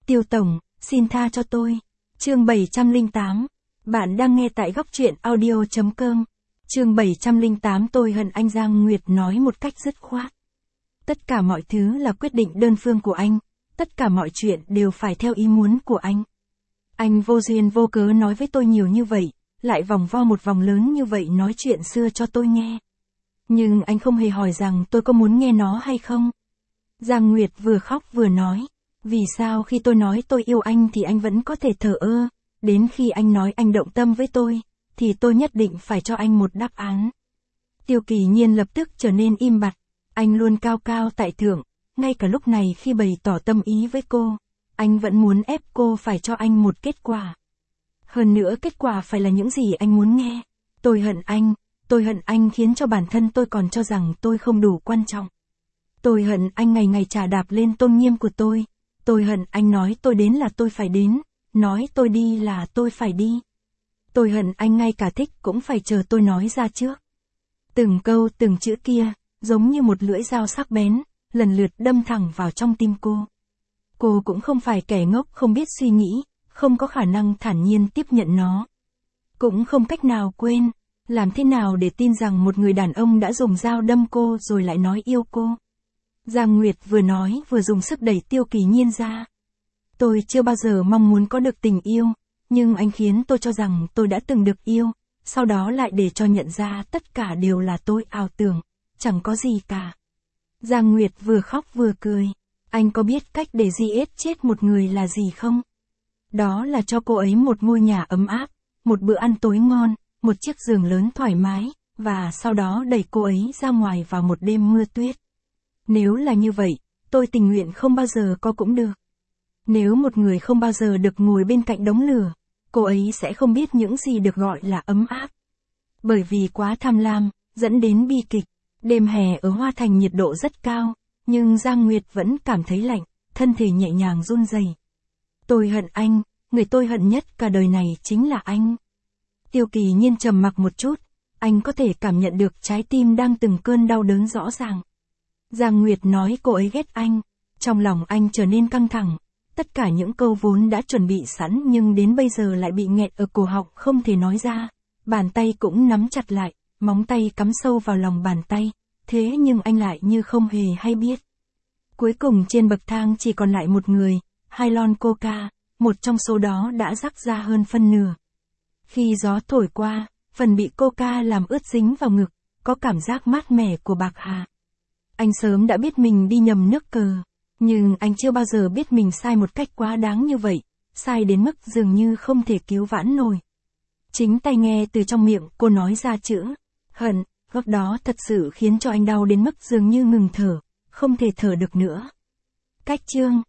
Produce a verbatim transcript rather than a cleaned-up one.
Tiêu Tổng, xin tha cho tôi. Chương bảy trăm lẻ tám. Bạn đang nghe tại góc truyện audio chấm com. Chương bảy trăm lẻ tám. Tôi hận anh. Giang Nguyệt nói một cách dứt khoát. Tất cả mọi thứ là quyết định đơn phương của anh, tất cả mọi chuyện đều phải theo ý muốn của anh. Anh vô duyên vô cớ nói với tôi nhiều như vậy, lại vòng vo một vòng lớn như vậy nói chuyện xưa cho tôi nghe. Nhưng anh không hề hỏi rằng tôi có muốn nghe nó hay không. Giang Nguyệt vừa khóc vừa nói, vì sao khi tôi nói tôi yêu anh thì anh vẫn có thể thờ ơ, đến khi anh nói anh động tâm với tôi, thì tôi nhất định phải cho anh một đáp án. Tiêu Kỳ Nhiên lập tức trở nên im bặt, anh luôn cao cao tại thượng, ngay cả lúc này khi bày tỏ tâm ý với cô, anh vẫn muốn ép cô phải cho anh một kết quả. Hơn nữa kết quả phải là những gì anh muốn nghe. Tôi hận anh, tôi hận anh khiến cho bản thân tôi còn cho rằng tôi không đủ quan trọng. Tôi hận anh ngày ngày chà đạp lên tôn nghiêm của tôi. Tôi hận anh nói tôi đến là tôi phải đến, nói tôi đi là tôi phải đi. Tôi hận anh ngay cả thích cũng phải chờ tôi nói ra trước. Từng câu từng chữ kia, giống như một lưỡi dao sắc bén, lần lượt đâm thẳng vào trong tim cô. Cô cũng không phải kẻ ngốc không biết suy nghĩ, không có khả năng thản nhiên tiếp nhận nó. Cũng không cách nào quên, làm thế nào để tin rằng một người đàn ông đã dùng dao đâm cô rồi lại nói yêu cô. Giang Nguyệt vừa nói vừa dùng sức đẩy Tiêu Kỳ Nhiên ra. Tôi chưa bao giờ mong muốn có được tình yêu, nhưng anh khiến tôi cho rằng tôi đã từng được yêu, sau đó lại để cho nhận ra tất cả đều là tôi ảo tưởng, chẳng có gì cả. Giang Nguyệt vừa khóc vừa cười. Anh có biết cách để giết chết một người là gì không? Đó là cho cô ấy một ngôi nhà ấm áp, một bữa ăn tối ngon, một chiếc giường lớn thoải mái, và sau đó đẩy cô ấy ra ngoài vào một đêm mưa tuyết. Nếu là như vậy, tôi tình nguyện không bao giờ có cũng được. Nếu một người không bao giờ được ngồi bên cạnh đống lửa, cô ấy sẽ không biết những gì được gọi là ấm áp. Bởi vì quá tham lam, dẫn đến bi kịch. Đêm hè ở Hoa Thành nhiệt độ rất cao, nhưng Giang Nguyệt vẫn cảm thấy lạnh, thân thể nhẹ nhàng run rẩy. Tôi hận anh, người tôi hận nhất cả đời này chính là anh. Tiêu Kỳ Nhiên trầm mặc một chút, anh có thể cảm nhận được trái tim đang từng cơn đau đớn rõ ràng. Giang Nguyệt nói cô ấy ghét anh, trong lòng anh trở nên căng thẳng, tất cả những câu vốn đã chuẩn bị sẵn nhưng đến bây giờ lại bị nghẹt ở cổ họng không thể nói ra, bàn tay cũng nắm chặt lại, móng tay cắm sâu vào lòng bàn tay, thế nhưng anh lại như không hề hay biết. Cuối cùng trên bậc thang chỉ còn lại một người, hai lon coca, một trong số đó đã rắc ra hơn phân nửa. Khi gió thổi qua, phần bị coca làm ướt dính vào ngực, có cảm giác mát mẻ của bạc hà. Anh sớm đã biết mình đi nhầm nước cờ, nhưng anh chưa bao giờ biết mình sai một cách quá đáng như vậy, sai đến mức dường như không thể cứu vãn nổi. Chính tay nghe từ trong miệng cô nói ra chữ hận, góc đó thật sự khiến cho anh đau đến mức dường như ngừng thở, không thể thở được nữa. Cách chương